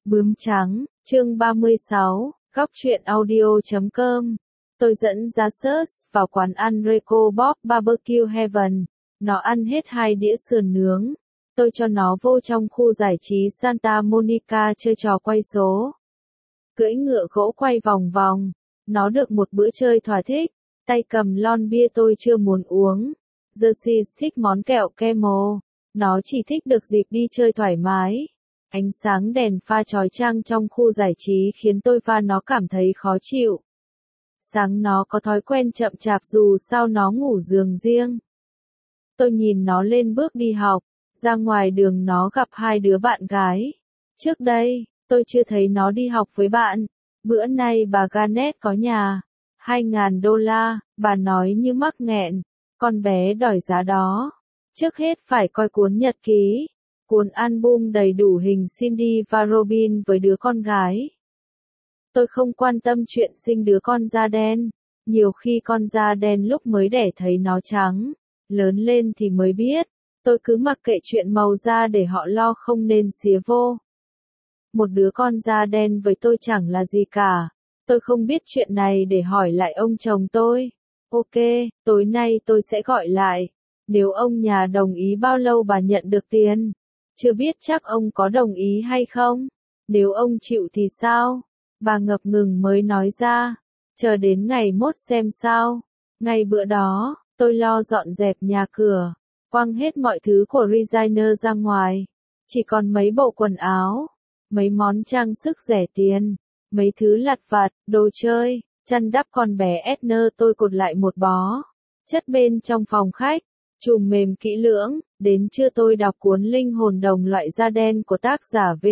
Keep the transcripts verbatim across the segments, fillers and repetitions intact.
Bướm trắng, chương ba mươi sáu, góc truyện audio chấm com. Tôi dẫn ra search vào quán ăn Reco Bob Barbecue Heaven. Nó ăn hết hai đĩa sườn nướng. Tôi cho nó vô trong khu giải trí Santa Monica chơi trò quay số. Cưỡi ngựa gỗ quay vòng vòng. Nó được một bữa chơi thỏa thích. Tay cầm lon bia tôi chưa muốn uống. Jersey thích món kẹo Camel. Nó chỉ thích được dịp đi chơi thoải mái. Ánh sáng đèn pha chói chang trong khu giải trí khiến tôi và nó cảm thấy khó chịu. Sáng nó có thói quen chậm chạp dù sao nó ngủ giường riêng. Tôi nhìn nó lên bước đi học, ra ngoài đường nó gặp hai đứa bạn gái. Trước đây, tôi chưa thấy nó đi học với bạn. Bữa nay bà Garnet có nhà. Hai ngàn đô la, bà nói như mắc nghẹn. Con bé đòi giá đó. Trước hết phải coi cuốn nhật ký. Cuốn album đầy đủ hình Cindy và Robin với đứa con gái. Tôi không quan tâm chuyện sinh đứa con da đen. Nhiều khi con da đen lúc mới đẻ thấy nó trắng. Lớn lên thì mới biết. Tôi cứ mặc kệ chuyện màu da để họ lo không nên xía vô. Một đứa con da đen với tôi chẳng là gì cả. Tôi không biết chuyện này để hỏi lại ông chồng tôi. Ok, tối nay tôi sẽ gọi lại. Nếu ông nhà đồng ý bao lâu bà nhận được tiền? Chưa biết chắc ông có đồng ý hay không? Nếu ông chịu thì sao? Bà ngập ngừng mới nói ra. Chờ đến ngày mốt xem sao. Ngày bữa đó, tôi lo dọn dẹp nhà cửa. Quăng hết mọi thứ của Reginer ra ngoài. Chỉ còn mấy bộ quần áo. Mấy món trang sức rẻ tiền. Mấy thứ lặt vặt, đồ chơi. Chăn đắp con bé Edna tôi cột lại một bó. Chất bên trong phòng khách. Chùm mềm kỹ lưỡng. Đến trưa tôi đọc cuốn Linh hồn đồng loại da đen của tác giả W.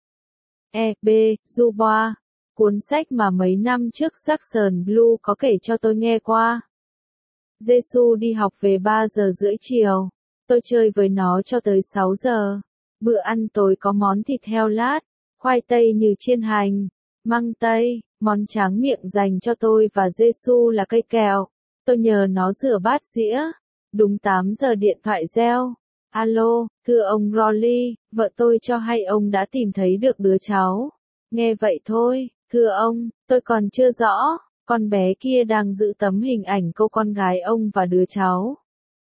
E. B. Du Bois. Cuốn sách mà mấy năm trước Jackson Blue có kể cho tôi nghe qua. Giê-xu đi học về ba giờ rưỡi chiều. Tôi chơi với nó cho tới sáu giờ. Bữa ăn tối có món thịt heo lát, khoai tây như chiên hành, măng tây, món tráng miệng dành cho tôi và Giê-xu là cây kẹo. Tôi nhờ nó rửa bát dĩa. Đúng tám giờ điện thoại reo. Alo, thưa ông Rolly, vợ tôi cho hay ông đã tìm thấy được đứa cháu. Nghe vậy thôi, thưa ông, tôi còn chưa rõ, con bé kia đang giữ tấm hình ảnh cô con gái ông và đứa cháu.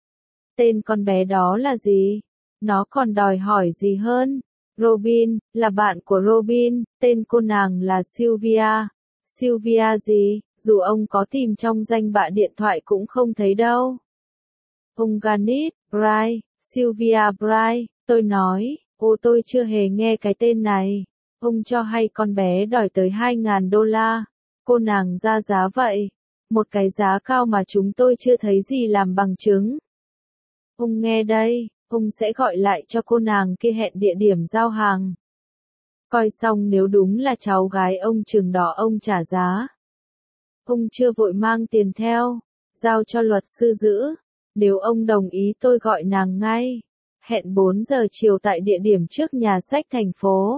Tên con bé đó là gì? Nó còn đòi hỏi gì hơn? Robin, là bạn của Robin, tên cô nàng là Sylvia. Sylvia gì? Dù ông có tìm trong danh bạ điện thoại cũng không thấy đâu. Ông Garnet, Bright, Sylvia Bright, tôi nói, ô tôi chưa hề nghe cái tên này. Ông cho hay con bé đòi tới hai ngàn đô la. Cô nàng ra giá vậy. Một cái giá cao mà chúng tôi chưa thấy gì làm bằng chứng. Ông nghe đây, ông sẽ gọi lại cho cô nàng kia hẹn địa điểm giao hàng. Coi xong nếu đúng là cháu gái ông chừng đó ông trả giá. Ông chưa vội mang tiền theo, giao cho luật sư giữ. Nếu ông đồng ý tôi gọi nàng ngay. Hẹn bốn giờ chiều tại địa điểm trước nhà sách thành phố.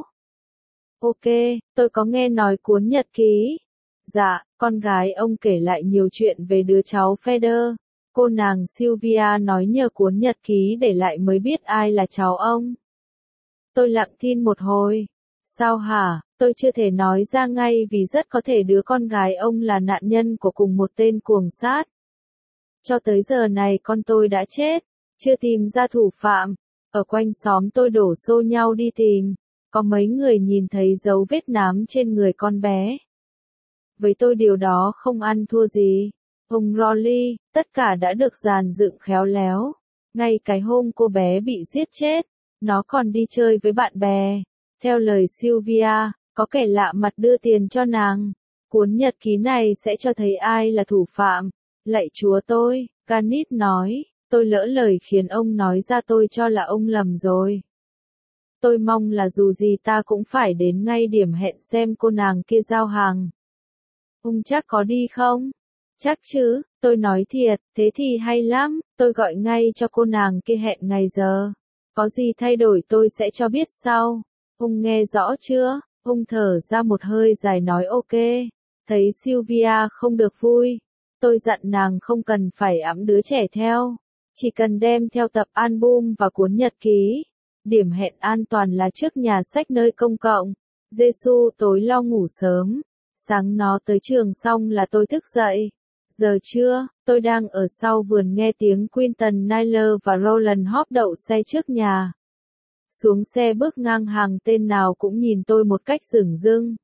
Ok, tôi có nghe nói cuốn nhật ký. Dạ, con gái ông kể lại nhiều chuyện về đứa cháu Feder. Cô nàng Sylvia nói nhờ cuốn nhật ký để lại mới biết ai là cháu ông. Tôi lặng thinh một hồi. Sao hả, tôi chưa thể nói ra ngay vì rất có thể đứa con gái ông là nạn nhân của cùng một tên cuồng sát. Cho tới giờ này con tôi đã chết, chưa tìm ra thủ phạm. Ở quanh xóm tôi đổ xô nhau đi tìm. Có mấy người nhìn thấy dấu vết nám trên người con bé. Với tôi điều đó không ăn thua gì. Ông Rolly, tất cả đã được dàn dựng khéo léo. Ngay cái hôm cô bé bị giết chết, nó còn đi chơi với bạn bè. Theo lời Sylvia, có kẻ lạ mặt đưa tiền cho nàng. Cuốn nhật ký này sẽ cho thấy ai là thủ phạm. Lạy chúa tôi, Garnet nói, tôi lỡ lời khiến ông nói ra tôi cho là ông lầm rồi. Tôi mong là dù gì ta cũng phải đến ngay điểm hẹn xem cô nàng kia giao hàng. Ông chắc có đi không? Chắc chứ, tôi nói thiệt, thế thì hay lắm, tôi gọi ngay cho cô nàng kia hẹn ngày giờ. Có gì thay đổi tôi sẽ cho biết sau. Ông nghe rõ chưa? Ông thở ra một hơi dài nói ok. Thấy Sylvia không được vui. Tôi dặn nàng không cần phải ẵm đứa trẻ theo. Chỉ cần đem theo tập album và cuốn nhật ký. Điểm hẹn an toàn là trước nhà sách nơi công cộng. Giê-xu tối lo ngủ sớm, sáng nó tới trường xong là tôi thức dậy. Giờ trưa, tôi đang ở sau vườn nghe tiếng Quinton Naylor và Roland Hope đậu xe trước nhà. Xuống xe bước ngang hàng tên nào cũng nhìn tôi một cách dửng dưng.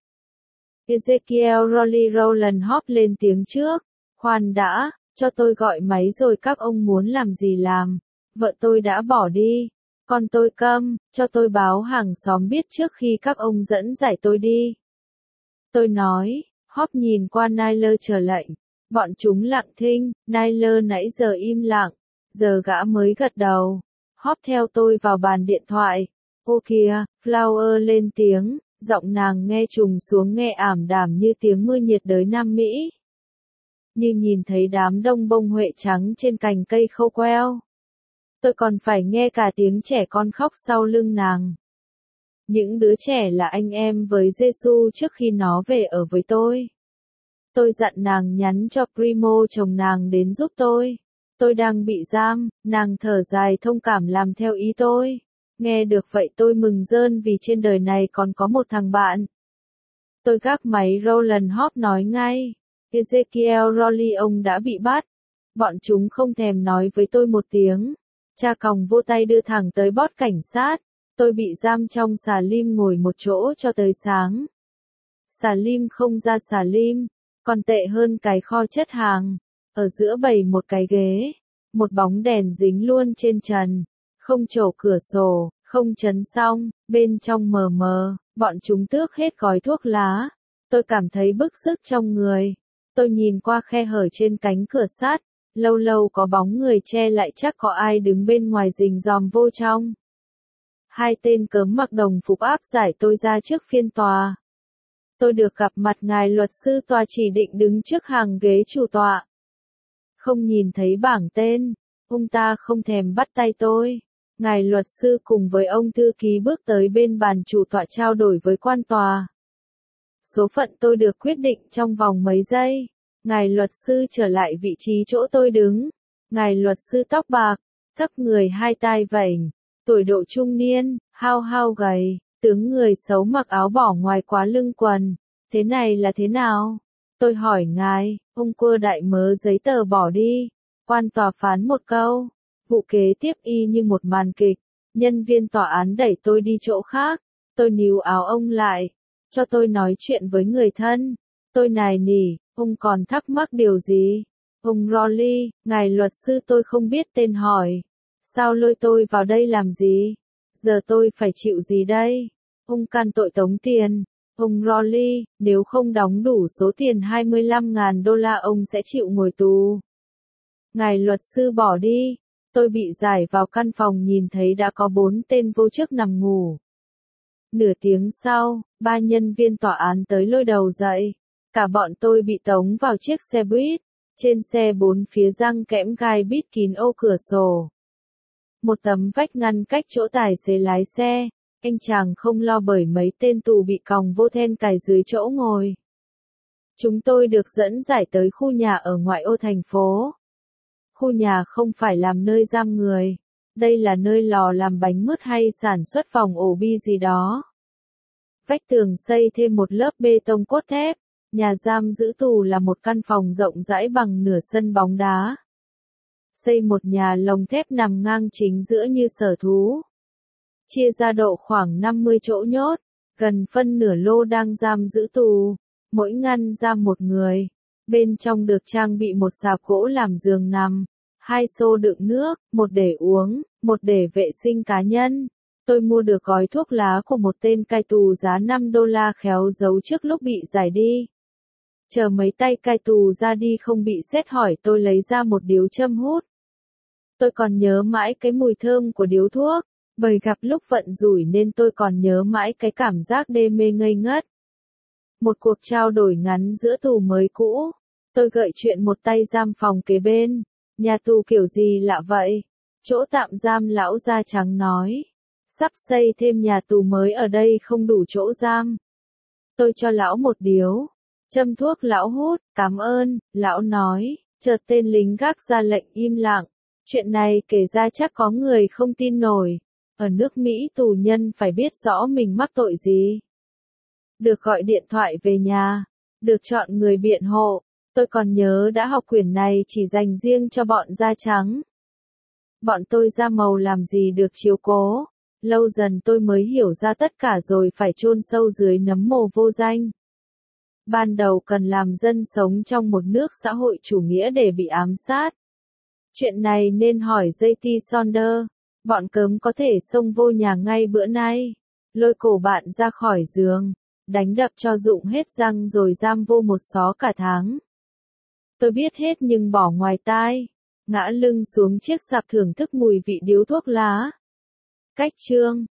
Ezekiel Rolly Roland Hope lên tiếng trước. Khoan đã, cho tôi gọi máy rồi các ông muốn làm gì làm. Vợ tôi đã bỏ đi. Con tôi câm, cho tôi báo hàng xóm biết trước khi các ông dẫn giải tôi đi. Tôi nói, Hope nhìn qua Naylor chờ lệnh. Bọn chúng lặng thinh, Naylor nãy giờ im lặng, giờ gã mới gật đầu. Hope theo tôi vào bàn điện thoại. Ô kìa, Flower lên tiếng, giọng nàng nghe trùng xuống nghe ảm đạm như tiếng mưa nhiệt đới Nam Mỹ. Như nhìn thấy đám đông bông huệ trắng trên cành cây khâu queo. Tôi còn phải nghe cả tiếng trẻ con khóc sau lưng nàng. Những đứa trẻ là anh em với Giê-xu trước khi nó về ở với tôi. Tôi dặn nàng nhắn cho Primo chồng nàng đến giúp tôi. Tôi đang bị giam, nàng thở dài thông cảm làm theo ý tôi. Nghe được vậy tôi mừng rơn vì trên đời này còn có một thằng bạn. Tôi gác máy Roland Hope nói ngay. Ezekiel Rolly ông đã bị bắt. Bọn chúng không thèm nói với tôi một tiếng. Cha còng vô tay đưa thẳng tới bót cảnh sát. Tôi bị giam trong xà lim ngồi một chỗ cho tới sáng. Xà lim không ra xà lim. Còn tệ hơn cái kho chất hàng. Ở giữa bày một cái ghế. Một bóng đèn dính luôn trên trần. Không chổ cửa sổ, không chấn xong, bên trong mờ mờ, bọn chúng tước hết gói thuốc lá. Tôi cảm thấy bức rứt trong người. Tôi nhìn qua khe hở trên cánh cửa sắt, lâu lâu có bóng người che lại chắc có ai đứng bên ngoài rình ròm vô trong. Hai tên cớm mặc đồng phục áp giải tôi ra trước phiên tòa. Tôi được gặp mặt ngài luật sư tòa chỉ định đứng trước hàng ghế chủ tọa. Không nhìn thấy bảng tên, ông ta không thèm bắt tay tôi. Ngài luật sư cùng với ông thư ký bước tới bên bàn chủ tọa trao đổi với quan tòa. Số phận tôi được quyết định trong vòng mấy giây. Ngài luật sư trở lại vị trí chỗ tôi đứng. Ngài luật sư tóc bạc, thấp người hai tai vểnh, tuổi độ trung niên, hao hao gầy, tướng người xấu mặc áo bỏ ngoài quá lưng quần. Thế này là thế nào? Tôi hỏi ngài, ông quơ đại mớ giấy tờ bỏ đi. Quan tòa phán một câu. Vụ kế tiếp y như một màn kịch. Nhân viên tòa án đẩy tôi đi chỗ khác. Tôi níu áo ông lại. Cho tôi nói chuyện với người thân. Tôi nài nỉ, ông còn thắc mắc điều gì? Ông Rolly, ngài luật sư tôi không biết tên hỏi. Sao lôi tôi vào đây làm gì? Giờ tôi phải chịu gì đây? Ông can tội tống tiền. Ông Rolly, nếu không đóng đủ số tiền hai mươi lăm nghìn đô la ông sẽ chịu ngồi tù. Ngài luật sư bỏ đi. Tôi bị giải vào căn phòng nhìn thấy đã có bốn tên vô chức nằm ngủ. Nửa tiếng sau, ba nhân viên tòa án tới lôi đầu dậy. Cả bọn tôi bị tống vào chiếc xe buýt. Trên xe bốn phía răng kẽm gai bít kín ô cửa sổ. Một tấm vách ngăn cách chỗ tài xế lái xe. Anh chàng không lo bởi mấy tên tù bị còng vô then cài dưới chỗ ngồi. Chúng tôi được dẫn giải tới khu nhà ở ngoại ô thành phố. Khu nhà không phải làm nơi giam người. Đây là nơi lò làm bánh mứt hay sản xuất phòng ổ bi gì đó. Vách tường xây thêm một lớp bê tông cốt thép. Nhà giam giữ tù là một căn phòng rộng rãi bằng nửa sân bóng đá. Xây một nhà lồng thép nằm ngang chính giữa như sở thú. Chia ra độ khoảng năm mươi chỗ nhốt. Gần phân nửa lô đang giam giữ tù. Mỗi ngăn giam một người. Bên trong được trang bị một sạp gỗ làm giường nằm. Hai xô đựng nước, một để uống, một để vệ sinh cá nhân. Tôi mua được gói thuốc lá của một tên cai tù giá năm đô la khéo giấu trước lúc bị giải đi. Chờ mấy tay cai tù ra đi không bị xét hỏi tôi lấy ra một điếu châm hút. Tôi còn nhớ mãi cái mùi thơm của điếu thuốc, bởi gặp lúc vận rủi nên tôi còn nhớ mãi cái cảm giác đê mê ngây ngất. Một cuộc trao đổi ngắn giữa tù mới cũ. Tôi gợi chuyện một tay giam phòng kế bên. Nhà tù kiểu gì lạ vậy? Chỗ tạm giam lão da trắng nói. Sắp xây thêm nhà tù mới ở đây không đủ chỗ giam. Tôi cho lão một điếu. Châm thuốc lão hút, cảm ơn, lão nói. Chợt tên lính gác ra lệnh im lặng. Chuyện này kể ra chắc có người không tin nổi. Ở nước Mỹ tù nhân phải biết rõ mình mắc tội gì. được gọi điện thoại về nhà, được chọn người biện hộ. Tôi còn nhớ đã học quyển này chỉ dành riêng cho bọn da trắng. Bọn tôi da màu làm gì được chiếu cố. Lâu dần tôi mới hiểu ra tất cả rồi phải chôn sâu dưới nấm mồ vô danh. Ban đầu cần làm dân sống trong một nước xã hội chủ nghĩa để bị ám sát. Chuyện này nên hỏi gi ti Saunders. Bọn cớm có thể xông vô nhà ngay bữa nay. Lôi cổ bạn ra khỏi giường. Đánh đập cho rụng hết răng rồi giam vô một xó cả tháng. Tôi biết hết nhưng bỏ ngoài tai. Ngã lưng xuống chiếc sạp thưởng thức mùi vị điếu thuốc lá. Cách chương